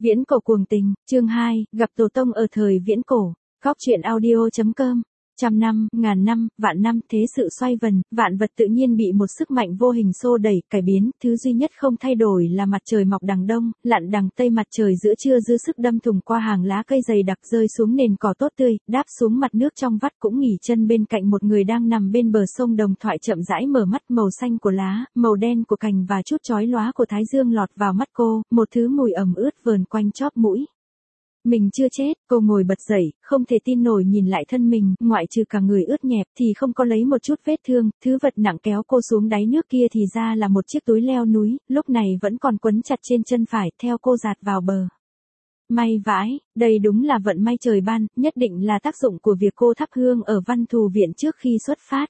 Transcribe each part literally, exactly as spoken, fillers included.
Viễn cổ cuồng tình, chương hai, gặp tổ tông ở thời viễn cổ. Góc truyện audio chấm com. Trăm năm, ngàn năm, vạn năm, thế sự xoay vần, vạn vật tự nhiên bị một sức mạnh vô hình xô đẩy, cải biến, thứ duy nhất không thay đổi là mặt trời mọc đằng đông, lặn đằng tây, mặt trời giữa trưa dư sức đâm thủng qua hàng lá cây dày đặc rơi xuống nền cỏ tốt tươi, đáp xuống mặt nước trong vắt cũng nghỉ chân bên cạnh một người đang nằm bên bờ sông. Đồng Thoại chậm rãi mở mắt, màu xanh của lá, màu đen của cành và chút chói lóa của thái dương lọt vào mắt cô, một thứ mùi ẩm ướt vờn quanh chóp mũi. Mình chưa chết, cô ngồi bật dậy, không thể tin nổi nhìn lại thân mình, ngoại trừ cả người ướt nhẹp thì không có lấy một chút vết thương, thứ vật nặng kéo cô xuống đáy nước kia thì ra là một chiếc túi leo núi, lúc này vẫn còn quấn chặt trên chân phải, theo cô dạt vào bờ. May vãi, đây đúng là vận may trời ban, nhất định là tác dụng của việc cô thắp hương ở Văn Thù Viện trước khi xuất phát.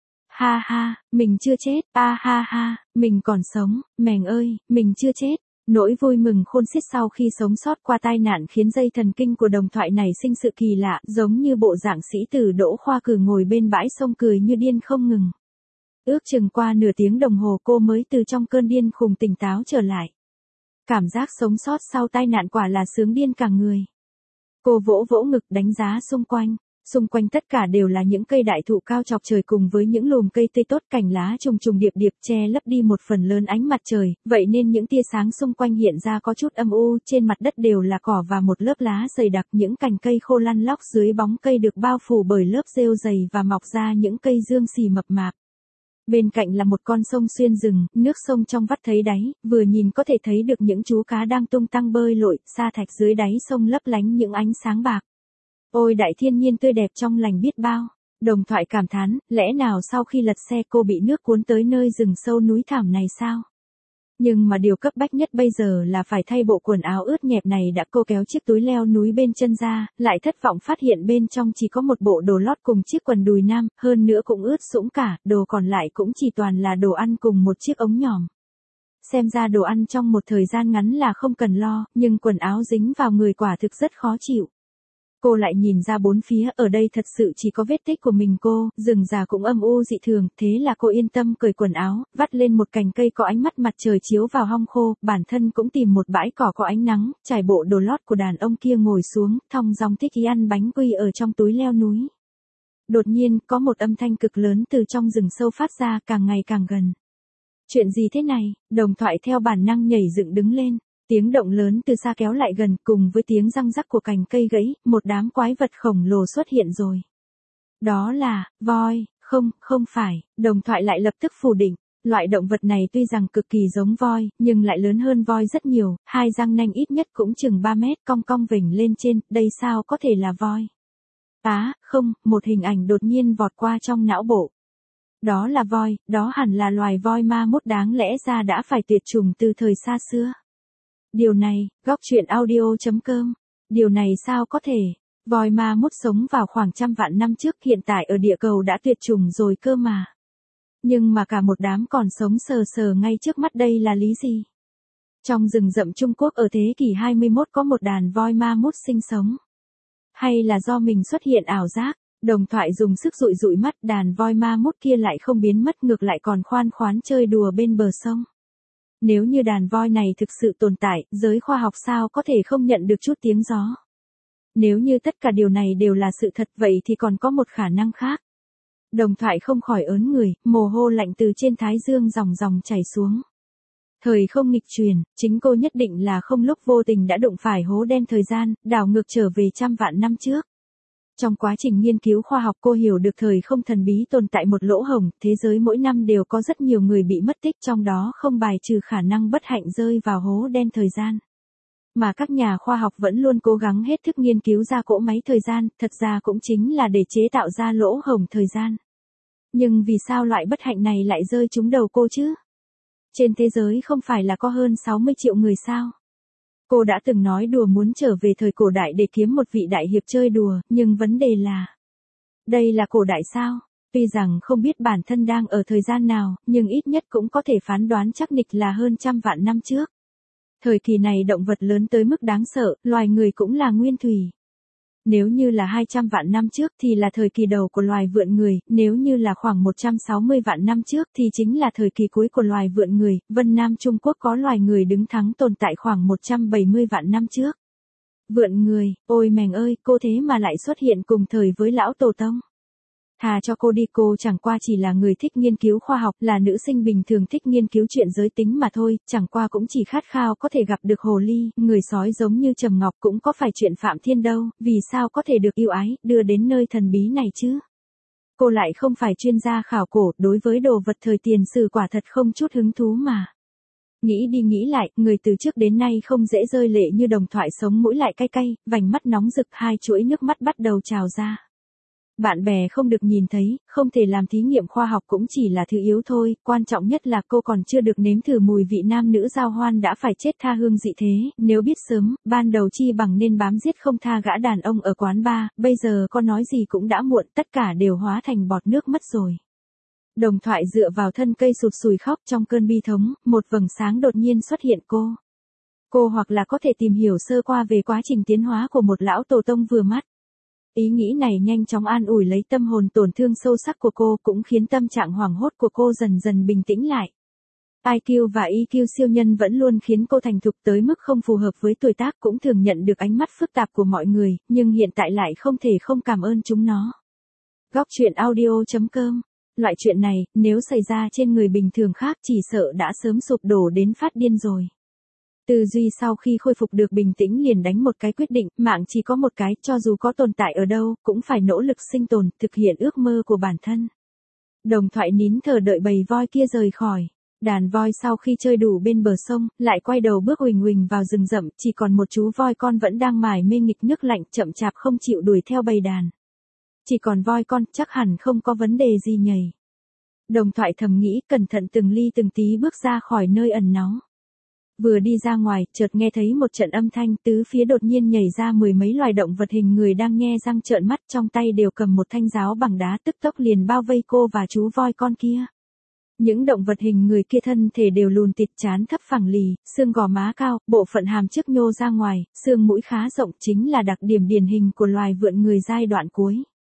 Ha ha, mình chưa chết, a ha ha, mình còn sống, mèng ơi, mình chưa chết. Nỗi vui mừng khôn xiết sau khi sống sót qua tai nạn khiến dây thần kinh của Đồng Thoại nảy sinh sự kỳ lạ, giống như bộ dạng sĩ tử Đỗ Khoa Cử ngồi bên bãi sông cười như điên không ngừng. Ước chừng qua nửa tiếng đồng hồ cô mới từ trong cơn điên khùng tỉnh táo trở lại. Cảm giác sống sót sau tai nạn quả là sướng điên cả người. Cô vỗ vỗ ngực đánh giá xung quanh. Xung quanh tất cả đều là những cây đại thụ cao chọc trời cùng với những lùm cây tươi tốt, cành lá trùng trùng điệp điệp che lấp đi một phần lớn ánh mặt trời, vậy nên những tia sáng xung quanh hiện ra có chút âm u, trên mặt đất đều là cỏ và một lớp lá dày đặc, những cành cây khô lăn lóc dưới bóng cây được bao phủ bởi lớp rêu dày và mọc ra những cây dương xì mập mạp. Bên cạnh là một con sông xuyên rừng, nước sông trong vắt thấy đáy, vừa nhìn có thể thấy được những chú cá đang tung tăng bơi lội, sa thạch dưới đáy sông lấp lánh những ánh sáng bạc. Ôi đại thiên nhiên tươi đẹp trong lành biết bao. Đồng Thoại cảm thán, lẽ nào sau khi lật xe cô bị nước cuốn tới nơi rừng sâu núi thảm này sao? Nhưng mà điều cấp bách nhất bây giờ là phải thay bộ quần áo ướt nhẹp này đã. Cô kéo chiếc túi leo núi bên chân ra, lại thất vọng phát hiện bên trong chỉ có một bộ đồ lót cùng chiếc quần đùi nam, hơn nữa cũng ướt sũng cả, đồ còn lại cũng chỉ toàn là đồ ăn cùng một chiếc ống nhòm. Xem ra đồ ăn trong một thời gian ngắn là không cần lo, nhưng quần áo dính vào người quả thực rất khó chịu. Cô lại nhìn ra bốn phía, ở đây thật sự chỉ có vết tích của mình cô, rừng già cũng âm u dị thường, thế là cô yên tâm cởi quần áo, vắt lên một cành cây có ánh mắt mặt trời chiếu vào hong khô, bản thân cũng tìm một bãi cỏ có ánh nắng, trải bộ đồ lót của đàn ông kia ngồi xuống, thong dong thích ý ăn bánh quy ở trong túi leo núi. Đột nhiên, có một âm thanh cực lớn từ trong rừng sâu phát ra, càng ngày càng gần. Chuyện gì thế này? Đồng Thoại theo bản năng nhảy dựng đứng lên. Tiếng động lớn từ xa kéo lại gần, cùng với tiếng răng rắc của cành cây gãy, một đám quái vật khổng lồ xuất hiện rồi. Đó là, voi, không, không phải, Đồng Thoại lại lập tức phủ định. Loại động vật này tuy rằng cực kỳ giống voi, nhưng lại lớn hơn voi rất nhiều, hai răng nanh ít nhất cũng chừng ba mét cong cong vểnh lên trên, đây sao có thể là voi? Á, không, một hình ảnh đột nhiên vọt qua trong não bộ. Đó là voi, đó hẳn là loài voi ma mút đáng lẽ ra đã phải tuyệt chủng từ thời xa xưa. Điều này, góc truyện audio chấm com. Điều này sao có thể? Voi ma mút sống vào khoảng trăm vạn năm trước, hiện tại ở địa cầu đã tuyệt chủng rồi cơ mà. Nhưng mà cả một đám còn sống sờ sờ ngay trước mắt, đây là lý gì? Trong rừng rậm Trung Quốc ở thế kỷ hai mươi mốt có một đàn voi ma mút sinh sống. Hay là do mình xuất hiện ảo giác? Đồng Thoại dùng sức dụi dụi mắt, đàn voi ma mút kia lại không biến mất, ngược lại còn khoan khoán chơi đùa bên bờ sông. Nếu như đàn voi này thực sự tồn tại, giới khoa học sao có thể không nhận được chút tiếng gió? Nếu như tất cả điều này đều là sự thật, vậy thì còn có một khả năng khác. Đồng Thoại không khỏi ớn người, mồ hôi lạnh từ trên thái dương dòng dòng chảy xuống. Thời không nghịch chuyển, chính cô nhất định là không lúc vô tình đã đụng phải hố đen thời gian, đảo ngược trở về trăm vạn năm trước. Trong quá trình nghiên cứu khoa học cô hiểu được thời không thần bí tồn tại một lỗ hổng, thế giới mỗi năm đều có rất nhiều người bị mất tích, trong đó không bài trừ khả năng bất hạnh rơi vào hố đen thời gian. Mà các nhà khoa học vẫn luôn cố gắng hết sức nghiên cứu ra cỗ máy thời gian, thật ra cũng chính là để chế tạo ra lỗ hổng thời gian. Nhưng vì sao loại bất hạnh này lại rơi trúng đầu cô chứ? Trên thế giới không phải là có hơn sáu mươi triệu người sao? Cô đã từng nói đùa muốn trở về thời cổ đại để kiếm một vị đại hiệp chơi đùa, nhưng vấn đề là... Đây là cổ đại sao? Tuy rằng không biết bản thân đang ở thời gian nào, nhưng ít nhất cũng có thể phán đoán chắc nịch là hơn trăm vạn năm trước. Thời kỳ này động vật lớn tới mức đáng sợ, loài người cũng là nguyên thủy. Nếu như là hai trăm vạn năm trước thì là thời kỳ đầu của loài vượn người, nếu như là khoảng một trăm sáu mươi vạn năm trước thì chính là thời kỳ cuối của loài vượn người, Vân Nam Trung Quốc có loài người đứng thắng tồn tại khoảng một trăm bảy mươi vạn năm trước. Vượn người, ôi mèng ơi, cô thế mà lại xuất hiện cùng thời với lão tổ tông. Thà cho cô đi, cô chẳng qua chỉ là người thích nghiên cứu khoa học, là nữ sinh bình thường thích nghiên cứu chuyện giới tính mà thôi, chẳng qua cũng chỉ khát khao có thể gặp được hồ ly, người sói giống như Trầm Ngọc, cũng có phải chuyện Phạm Thiên đâu, vì sao có thể được yêu ái, đưa đến nơi thần bí này chứ. Cô lại không phải chuyên gia khảo cổ, đối với đồ vật thời tiền sử quả thật không chút hứng thú mà. Nghĩ đi nghĩ lại, người từ trước đến nay không dễ rơi lệ như Đồng Thoại sống mũi lại cay cay, vành mắt nóng rực, hai chuỗi nước mắt bắt đầu trào ra. Bạn bè không được nhìn thấy, không thể làm thí nghiệm khoa học cũng chỉ là thứ yếu thôi, quan trọng nhất là cô còn chưa được nếm thử mùi vị nam nữ giao hoan đã phải chết tha hương dị thế, nếu biết sớm, ban đầu chi bằng nên bám giết không tha gã đàn ông ở quán bar, bây giờ có nói gì cũng đã muộn, tất cả đều hóa thành bọt nước mất rồi. Đồng Thoại dựa vào thân cây sụt sùi khóc trong cơn bi thống, một vầng sáng đột nhiên xuất hiện cô. Cô hoặc là có thể tìm hiểu sơ qua về quá trình tiến hóa của một lão tổ tông vừa mắt. Ý nghĩ này nhanh chóng an ủi lấy tâm hồn tổn thương sâu sắc của cô, cũng khiến tâm trạng hoảng hốt của cô dần dần bình tĩnh lại. i kiu và e kiu siêu nhân vẫn luôn khiến cô thành thục tới mức không phù hợp với tuổi tác, cũng thường nhận được ánh mắt phức tạp của mọi người, nhưng hiện tại lại không thể không cảm ơn chúng nó. Góc truyện audio chấm com. Loại chuyện này, nếu xảy ra trên người bình thường khác chỉ sợ đã sớm sụp đổ đến phát điên rồi. Tư duy sau khi khôi phục được bình tĩnh liền đánh một cái quyết định, mạng chỉ có một cái, cho dù có tồn tại ở đâu, cũng phải nỗ lực sinh tồn, thực hiện ước mơ của bản thân. Đồng Thoại nín thở đợi bầy voi kia rời khỏi. Đàn voi sau khi chơi đủ bên bờ sông, lại quay đầu bước huỳnh huỳnh vào rừng rậm, chỉ còn một chú voi con vẫn đang mải mê nghịch nước lạnh, chậm chạp không chịu đuổi theo bầy đàn. Chỉ còn voi con, chắc hẳn không có vấn đề gì nhỉ. Đồng Thoại thầm nghĩ, cẩn thận từng ly từng tí bước ra khỏi nơi ẩn náu. Vừa đi ra ngoài, chợt nghe thấy một trận âm thanh, tứ phía đột nhiên nhảy ra mười mấy loài động vật hình người đang nhe răng trợn mắt, trong tay đều cầm một thanh giáo bằng đá, tức tốc liền bao vây cô và chú voi con kia. Những động vật hình người kia thân thể đều lùn tịt, trán thấp phẳng lì, xương gò má cao, bộ phận hàm trước nhô ra ngoài, xương mũi khá rộng, chính là đặc điểm điển hình của loài vượn người giai đoạn cuối.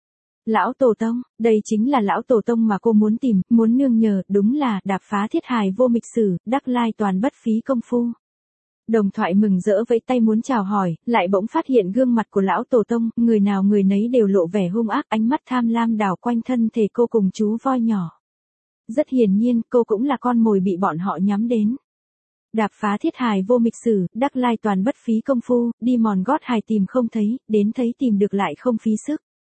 Lão Tổ Tông, đây chính là Lão Tổ Tông mà cô muốn tìm, muốn nương nhờ, đúng là đạp phá thiết hài vô mịch sử, đắc lai toàn bất phí công phu. Đồng Thoại mừng rỡ vẫy tay muốn chào hỏi, lại bỗng phát hiện gương mặt của Lão Tổ Tông, người nào người nấy đều lộ vẻ hung ác, ánh mắt tham lam đảo quanh thân thể cô cùng chú voi nhỏ. Rất hiển nhiên, cô cũng là con mồi bị bọn họ nhắm đến. Đạp phá thiết hài vô mịch sử, đắc lai toàn bất phí công phu, đi mòn gót hài tìm không thấy, đến thấy tìm được lại không phí sức.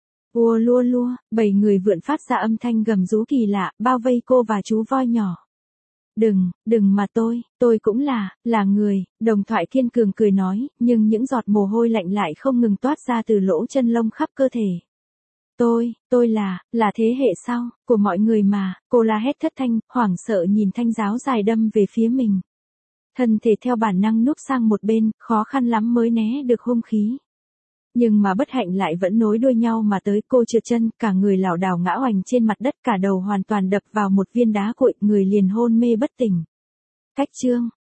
Ua lua lua, bảy người vượn phát ra âm thanh gầm rú kỳ lạ, bao vây cô và chú voi nhỏ. Đừng, đừng mà tôi, tôi cũng là, là người, Đồng Thoại kiên cường cười nói, nhưng những giọt mồ hôi lạnh lại không ngừng toát ra từ lỗ chân lông khắp cơ thể. Tôi, tôi là, là thế hệ sau, của mọi người mà, cô la hét thất thanh, hoảng sợ nhìn thanh giáo dài đâm về phía mình. Thân thể theo bản năng núp sang một bên, khó khăn lắm mới né được hung khí. Nhưng mà bất hạnh lại vẫn nối đuôi nhau mà tới, cô trượt chân, cả người lảo đảo ngã oành trên mặt đất, cả đầu hoàn toàn đập vào một viên đá cuội, người liền hôn mê bất tỉnh. Cách chương